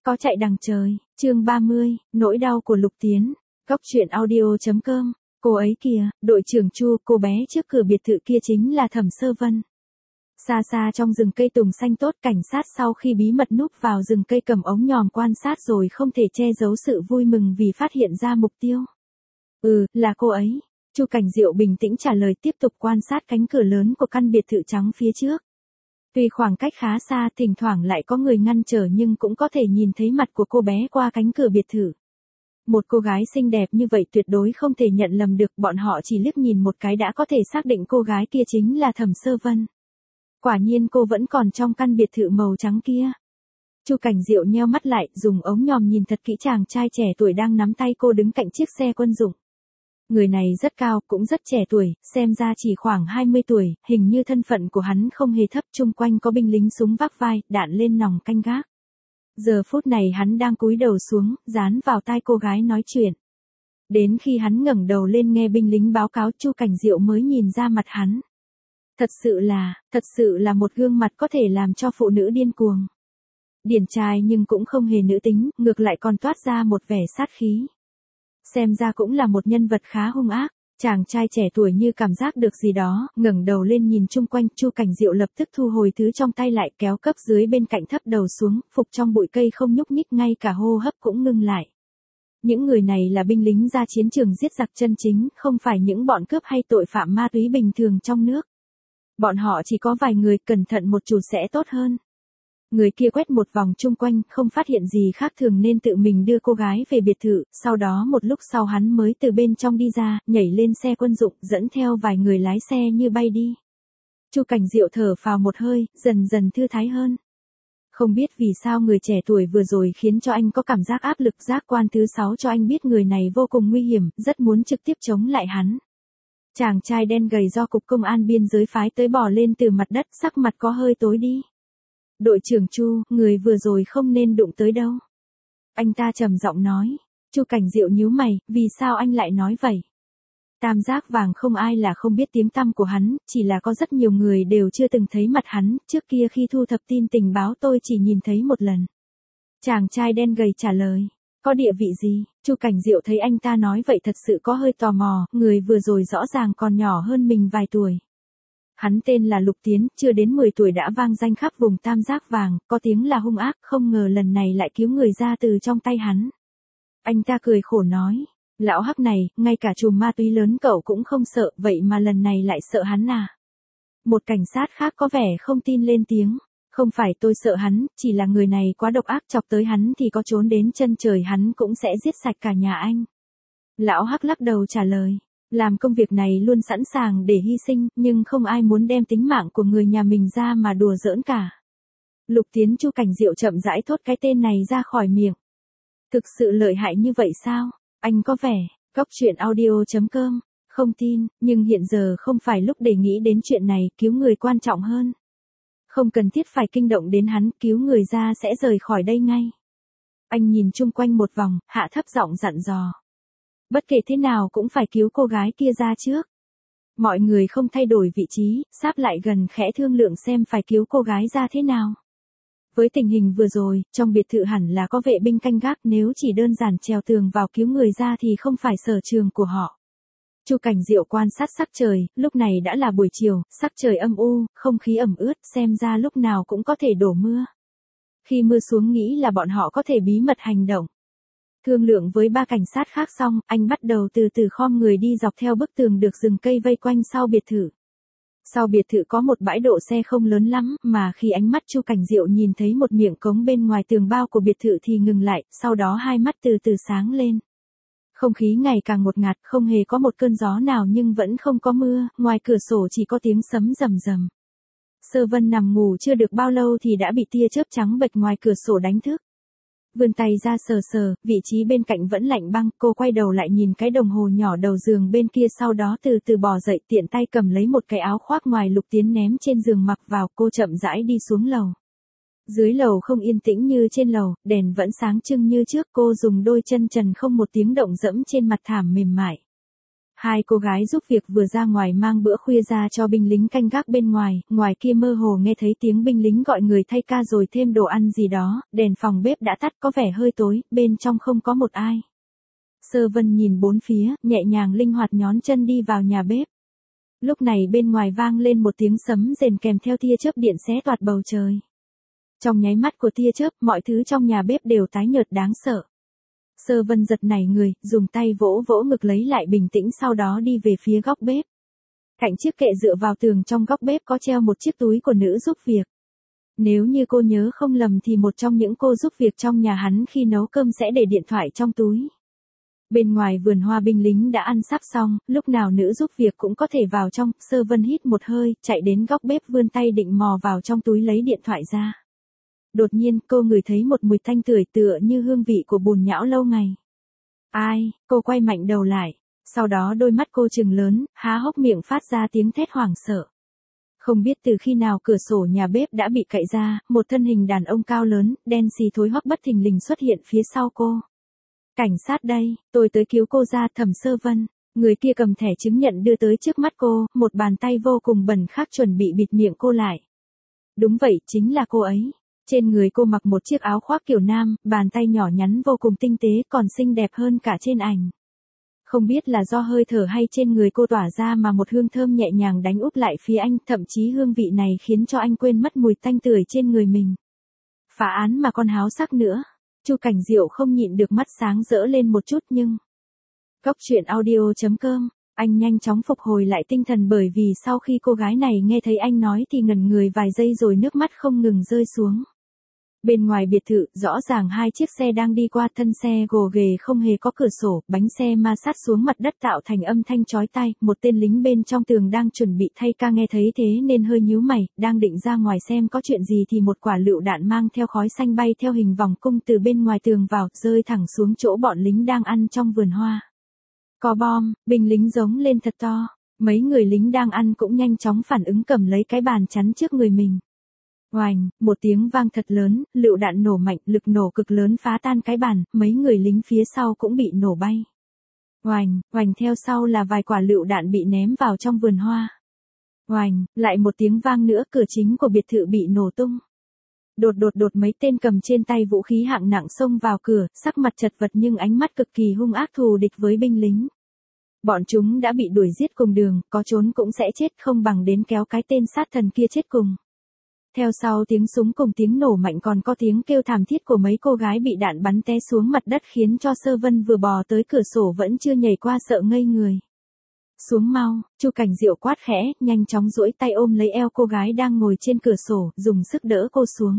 Có chạy đằng trời, chương 30, nỗi đau của Lục Tiến, góc truyện audio.com, cô ấy kìa, đội trưởng Chu, cô bé trước cửa biệt thự kia chính là Thẩm Sơ Vân. Xa xa trong rừng cây tùng xanh tốt, cảnh sát sau khi bí mật núp vào rừng cây cầm ống nhòm quan sát rồi không thể che giấu sự vui mừng vì phát hiện ra mục tiêu. Là cô ấy. Chu Cảnh Diệu bình tĩnh trả lời, tiếp tục quan sát cánh cửa lớn của căn biệt thự trắng phía trước. Tuy khoảng cách khá xa, thỉnh thoảng lại có người ngăn trở nhưng cũng có thể nhìn thấy mặt của cô bé qua cánh cửa biệt thự. Một cô gái xinh đẹp như vậy tuyệt đối không thể nhận lầm được, bọn họ chỉ liếc nhìn một cái đã có thể xác định cô gái kia chính là Thẩm Sơ Vân. Quả nhiên cô vẫn còn trong căn biệt thự màu trắng kia. Chu Cảnh Diệu nheo mắt lại, dùng ống nhòm nhìn thật kỹ chàng trai trẻ tuổi đang nắm tay cô đứng cạnh chiếc xe quân dụng. Người này rất cao, cũng rất trẻ tuổi, xem ra chỉ khoảng 20 tuổi, hình như thân phận của hắn không hề thấp, chung quanh có binh lính súng vác vai, đạn lên nòng canh gác. Giờ phút này hắn đang cúi đầu xuống, dán vào tai cô gái nói chuyện. Đến khi hắn ngẩng đầu lên nghe binh lính báo cáo, Chu Cảnh Diệu mới nhìn ra mặt hắn. Thật sự là một gương mặt có thể làm cho phụ nữ điên cuồng. Điển trai nhưng cũng không hề nữ tính, ngược lại còn toát ra một vẻ sát khí. Xem ra cũng là một nhân vật khá hung ác. Chàng trai trẻ tuổi như cảm giác được gì đó, ngẩng đầu lên nhìn chung quanh, Chu Cảnh Diệu lập tức thu hồi thứ trong tay lại, kéo cấp dưới bên cạnh thấp đầu xuống, phục trong bụi cây không nhúc nhích, ngay cả hô hấp cũng ngưng lại. Những người này là binh lính ra chiến trường giết giặc chân chính, không phải những bọn cướp hay tội phạm ma túy bình thường trong nước. Bọn họ chỉ có vài người, cẩn thận một chút sẽ tốt hơn. Người kia quét một vòng chung quanh, không phát hiện gì khác thường nên tự mình đưa cô gái về biệt thự, sau đó một lúc sau hắn mới từ bên trong đi ra, nhảy lên xe quân dụng, dẫn theo vài người lái xe như bay đi. Chu Cảnh Diệu thở phào một hơi, dần dần thư thái hơn. Không biết vì sao người trẻ tuổi vừa rồi khiến cho anh có cảm giác áp lực, giác quan thứ 6 cho anh biết người này vô cùng nguy hiểm, rất muốn trực tiếp chống lại hắn. Chàng trai đen gầy do cục công an biên giới phái tới bò lên từ mặt đất, sắc mặt có hơi tối đi. Đội trưởng Chu, người vừa rồi không nên đụng tới đâu. Anh ta trầm giọng nói. Chu Cảnh Diệu nhíu mày, vì sao anh lại nói vậy? Tam giác vàng không ai là không biết tiếng tăm của hắn, chỉ là có rất nhiều người đều chưa từng thấy mặt hắn, trước kia khi thu thập tin tình báo tôi chỉ nhìn thấy một lần. Chàng trai đen gầy trả lời. Có địa vị gì? Chu Cảnh Diệu thấy anh ta nói vậy thật sự có hơi tò mò, người vừa rồi rõ ràng còn nhỏ hơn mình vài tuổi. Hắn tên là Lục Tiến, chưa đến 10 tuổi đã vang danh khắp vùng tam giác vàng, có tiếng là hung ác, không ngờ lần này lại cứu người ra từ trong tay hắn. Anh ta cười khổ nói, lão hắc này, ngay cả chùm ma túy lớn cậu cũng không sợ, vậy mà lần này lại sợ hắn à? Một cảnh sát khác có vẻ không tin lên tiếng, không phải tôi sợ hắn, chỉ là người này quá độc ác, chọc tới hắn thì có trốn đến chân trời hắn cũng sẽ giết sạch cả nhà anh. Lão hắc lắc đầu trả lời. Làm công việc này luôn sẵn sàng để hy sinh, nhưng không ai muốn đem tính mạng của người nhà mình ra mà đùa giỡn cả. Lục Tiến. Chu Cảnh Diệu chậm rãi thốt cái tên này ra khỏi miệng. Thực sự lợi hại như vậy sao? Anh có vẻ, góc truyện audio.com, không tin, nhưng hiện giờ không phải lúc để nghĩ đến chuyện này, cứu người quan trọng hơn. Không cần thiết phải kinh động đến hắn, cứu người ra sẽ rời khỏi đây ngay. Anh nhìn chung quanh một vòng, hạ thấp giọng dặn dò. Bất kể thế nào cũng phải cứu cô gái kia ra trước. Mọi người không thay đổi vị trí, sáp lại gần khẽ thương lượng xem phải cứu cô gái ra thế nào. Với tình hình vừa rồi, trong biệt thự hẳn là có vệ binh canh gác, nếu chỉ đơn giản trèo tường vào cứu người ra thì không phải sở trường của họ. Chu Cảnh Diệu quan sát sắc trời, lúc này đã là buổi chiều, sắc trời âm u, không khí ẩm ướt, xem ra lúc nào cũng có thể đổ mưa. Khi mưa xuống nghĩ là bọn họ có thể bí mật hành động. Thương lượng với 3 cảnh sát khác xong, anh bắt đầu từ từ khom người đi dọc theo bức tường được rừng cây vây quanh sau biệt thự. Sau biệt thự có một bãi đỗ xe không lớn lắm, mà khi ánh mắt Chu Cảnh Diệu nhìn thấy một miệng cống bên ngoài tường bao của biệt thự thì ngừng lại, sau đó hai mắt từ từ sáng lên. Không khí ngày càng ngột ngạt, không hề có một cơn gió nào nhưng vẫn không có mưa, ngoài cửa sổ chỉ có tiếng sấm rầm rầm. Sơ Vân nằm ngủ chưa được bao lâu thì đã bị tia chớp trắng bệch ngoài cửa sổ đánh thức. Vươn tay ra sờ sờ, vị trí bên cạnh vẫn lạnh băng, cô quay đầu lại nhìn cái đồng hồ nhỏ đầu giường bên kia, sau đó từ từ bò dậy, tiện tay cầm lấy một cái áo khoác ngoài Lục Tiến ném trên giường mặc vào, cô chậm rãi đi xuống lầu. Dưới lầu không yên tĩnh như trên lầu, đèn vẫn sáng trưng như trước, cô dùng đôi chân trần không một tiếng động dẫm trên mặt thảm mềm mại. Hai cô gái giúp việc vừa ra ngoài mang bữa khuya ra cho binh lính canh gác bên ngoài, ngoài kia mơ hồ nghe thấy tiếng binh lính gọi người thay ca rồi thêm đồ ăn gì đó, đèn phòng bếp đã tắt có vẻ hơi tối, bên trong không có một ai. Sơ Vân nhìn bốn phía, nhẹ nhàng linh hoạt nhón chân đi vào nhà bếp. Lúc này bên ngoài vang lên một tiếng sấm rền kèm theo tia chớp điện xé toạc bầu trời. Trong nháy mắt của tia chớp, mọi thứ trong nhà bếp đều tái nhợt đáng sợ. Sơ Vân giật nảy người, dùng tay vỗ vỗ ngực lấy lại bình tĩnh sau đó đi về phía góc bếp. Cạnh chiếc kệ dựa vào tường trong góc bếp có treo một chiếc túi của nữ giúp việc. Nếu như cô nhớ không lầm thì một trong những cô giúp việc trong nhà hắn khi nấu cơm sẽ để điện thoại trong túi. Bên ngoài vườn hoa binh lính đã ăn sắp xong, lúc nào nữ giúp việc cũng có thể vào trong, Sơ Vân hít một hơi, chạy đến góc bếp vươn tay định mò vào trong túi lấy điện thoại ra. Đột nhiên cô ngửi thấy một mùi thanh tưởi tựa như hương vị của bùn nhão lâu ngày. Ai, cô quay mạnh đầu lại, sau đó đôi mắt cô trừng lớn, há hốc miệng phát ra tiếng thét hoảng sợ. Không biết từ khi nào cửa sổ nhà bếp đã bị cậy ra, một thân hình đàn ông cao lớn, đen xì thối hoắc bất thình lình xuất hiện phía sau cô. Cảnh sát đây, tôi tới cứu cô ra. Thẩm Sơ Vân. Người kia cầm thẻ chứng nhận đưa tới trước mắt cô, một bàn tay vô cùng bẩn khác chuẩn bị bịt miệng cô lại. Đúng vậy, chính là cô ấy. Trên người cô mặc một chiếc áo khoác kiểu nam, bàn tay nhỏ nhắn vô cùng tinh tế còn xinh đẹp hơn cả trên ảnh. Không biết là do hơi thở hay trên người cô tỏa ra mà một hương thơm nhẹ nhàng đánh úp lại phía anh, thậm chí hương vị này khiến cho anh quên mất mùi tanh tưởi trên người mình. Phá án mà còn háo sắc nữa. Chu Cảnh Diệu không nhịn được mắt sáng rỡ lên một chút nhưng... Cốc truyện audio.com, anh nhanh chóng phục hồi lại tinh thần bởi vì sau khi cô gái này nghe thấy anh nói thì ngẩn người vài giây rồi nước mắt không ngừng rơi xuống. Bên ngoài biệt thự, rõ ràng hai chiếc xe đang đi qua, thân xe gồ ghề không hề có cửa sổ, bánh xe ma sát xuống mặt đất tạo thành âm thanh chói tai, một tên lính bên trong tường đang chuẩn bị thay ca nghe thấy thế nên hơi nhíu mày, đang định ra ngoài xem có chuyện gì thì một quả lựu đạn mang theo khói xanh bay theo hình vòng cung từ bên ngoài tường vào, rơi thẳng xuống chỗ bọn lính đang ăn trong vườn hoa. Có bom, binh lính giống lên thật to, mấy người lính đang ăn cũng nhanh chóng phản ứng cầm lấy cái bàn chắn trước người mình. Oành, một tiếng vang thật lớn, lựu đạn nổ mạnh, lực nổ cực lớn phá tan cái bàn, mấy người lính phía sau cũng bị nổ bay. Oành, oành theo sau là vài quả lựu đạn bị ném vào trong vườn hoa. Oành, lại một tiếng vang nữa, cửa chính của biệt thự bị nổ tung. Đột mấy tên cầm trên tay vũ khí hạng nặng xông vào cửa, sắc mặt chật vật nhưng ánh mắt cực kỳ hung ác thù địch với binh lính. Bọn chúng đã bị đuổi giết cùng đường, có trốn cũng sẽ chết không bằng đến kéo cái tên sát thần kia chết cùng. Theo sau tiếng súng cùng tiếng nổ mạnh còn có tiếng kêu thảm thiết của mấy cô gái bị đạn bắn té xuống mặt đất khiến cho Sơ Vân vừa bò tới cửa sổ vẫn chưa nhảy qua sợ ngây người. Xuống mau, Chu Cảnh Diệu quát khẽ, nhanh chóng duỗi tay ôm lấy eo cô gái đang ngồi trên cửa sổ, dùng sức đỡ cô xuống.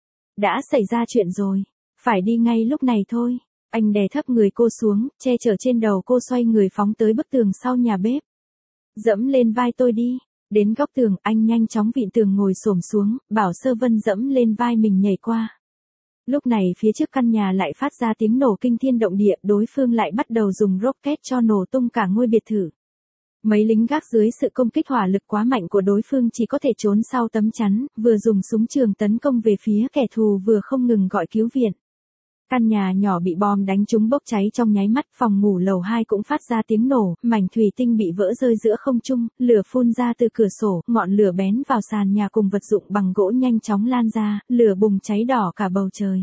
Đã xảy ra chuyện rồi, phải đi ngay lúc này thôi. Anh đè thấp người cô xuống, che chở trên đầu cô xoay người phóng tới bức tường sau nhà bếp. Dẫm lên vai tôi đi. Đến góc tường, anh nhanh chóng vịn tường ngồi xổm xuống, bảo Sơ Vân dẫm lên vai mình nhảy qua. Lúc này phía trước căn nhà lại phát ra tiếng nổ kinh thiên động địa, đối phương lại bắt đầu dùng rocket cho nổ tung cả ngôi biệt thự. Mấy lính gác dưới sự công kích hỏa lực quá mạnh của đối phương chỉ có thể trốn sau tấm chắn, vừa dùng súng trường tấn công về phía kẻ thù vừa không ngừng gọi cứu viện. Căn nhà nhỏ bị bom đánh trúng bốc cháy trong nháy mắt, phòng ngủ lầu 2 cũng phát ra tiếng nổ, mảnh thủy tinh bị vỡ rơi giữa không trung, lửa phun ra từ cửa sổ, ngọn lửa bén vào sàn nhà cùng vật dụng bằng gỗ nhanh chóng lan ra, lửa bùng cháy đỏ cả bầu trời.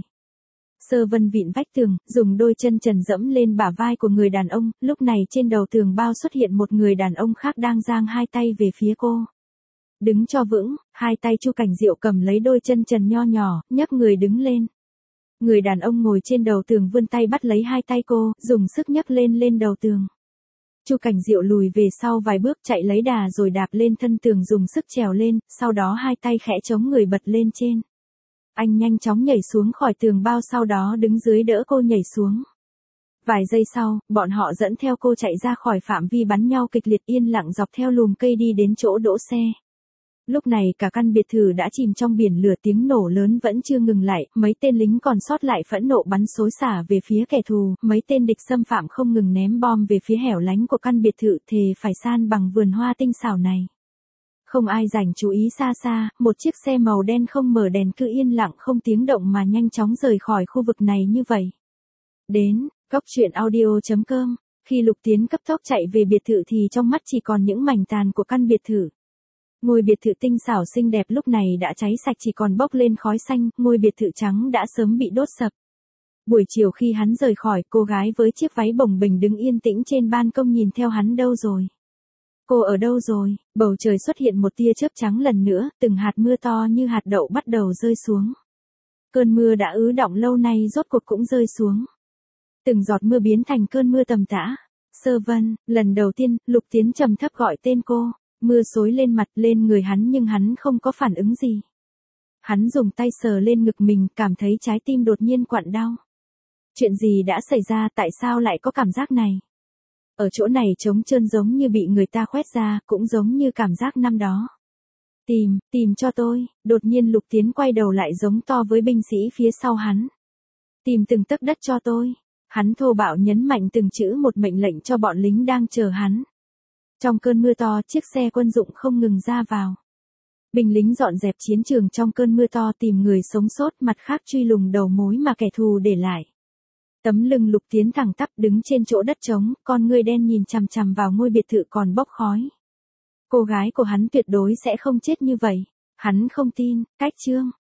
Sơ Vân vịn vách tường, dùng đôi chân trần dẫm lên bả vai của người đàn ông, lúc này trên đầu tường bao xuất hiện một người đàn ông khác đang giang hai tay về phía cô. Đứng cho vững, hai tay Chu Cảnh Diệu cầm lấy đôi chân trần nho nhỏ, nhấc người đứng lên. Người đàn ông ngồi trên đầu tường vươn tay bắt lấy hai tay cô, dùng sức nhấc lên đầu tường. Chu Cảnh Diệu lùi về sau vài bước chạy lấy đà rồi đạp lên thân tường dùng sức trèo lên, sau đó hai tay khẽ chống người bật lên trên. Anh nhanh chóng nhảy xuống khỏi tường bao sau đó đứng dưới đỡ cô nhảy xuống. Vài giây sau, bọn họ dẫn theo cô chạy ra khỏi phạm vi bắn nhau kịch liệt yên lặng dọc theo lùm cây đi đến chỗ đỗ xe. Lúc này cả căn biệt thự đã chìm trong biển lửa, tiếng nổ lớn vẫn chưa ngừng lại, mấy tên lính còn sót lại phẫn nộ bắn xối xả về phía kẻ thù, mấy tên địch xâm phạm không ngừng ném bom về phía hẻo lánh của căn biệt thự thề phải san bằng vườn hoa tinh xảo này. Không ai dành chú ý xa xa, một chiếc xe màu đen không mở đèn cứ yên lặng không tiếng động mà nhanh chóng rời khỏi khu vực này như vậy. Đến, cốc truyện audio.com Khi Lục Tiến cấp tốc chạy về biệt thự thì trong mắt chỉ còn những mảnh tàn của căn biệt thự. Ngôi biệt thự tinh xảo xinh đẹp lúc này đã cháy sạch chỉ còn bốc lên khói xanh, ngôi biệt thự trắng đã sớm bị đốt sập. Buổi chiều khi hắn rời khỏi, cô gái với chiếc váy bồng bềnh đứng yên tĩnh trên ban công nhìn theo hắn. Đâu rồi? Cô ở đâu rồi? Bầu trời xuất hiện một tia chớp trắng lần nữa, từng hạt mưa to như hạt đậu bắt đầu rơi xuống. Cơn mưa đã ứ đọng lâu nay rốt cuộc cũng rơi xuống. Từng giọt mưa biến thành cơn mưa tầm tã. Sơ Vân, lần đầu tiên, Lục Tiến trầm thấp gọi tên cô. Mưa xối lên mặt lên người hắn nhưng hắn không có phản ứng gì. Hắn dùng tay sờ lên ngực mình, cảm thấy trái tim đột nhiên quặn đau. Chuyện gì đã xảy ra, tại sao lại có cảm giác này? Ở chỗ này trống trơn giống như bị người ta khoét ra, cũng giống như cảm giác năm đó. Tìm cho tôi. Đột nhiên Lục Tiến quay đầu lại giống to với binh sĩ phía sau hắn. Tìm từng tấc đất cho tôi. Hắn thô bạo nhấn mạnh từng chữ một, mệnh lệnh cho bọn lính đang chờ hắn. Trong cơn mưa to, chiếc xe quân dụng không ngừng ra vào. Binh lính dọn dẹp chiến trường trong cơn mưa to, tìm người sống sót, mặt khác truy lùng đầu mối mà kẻ thù để lại. Tấm lưng Lục Tiến thẳng tắp đứng trên chỗ đất trống, con ngươi đen nhìn chằm chằm vào ngôi biệt thự còn bốc khói. Cô gái của hắn tuyệt đối sẽ không chết như vậy. Hắn không tin. Cách chương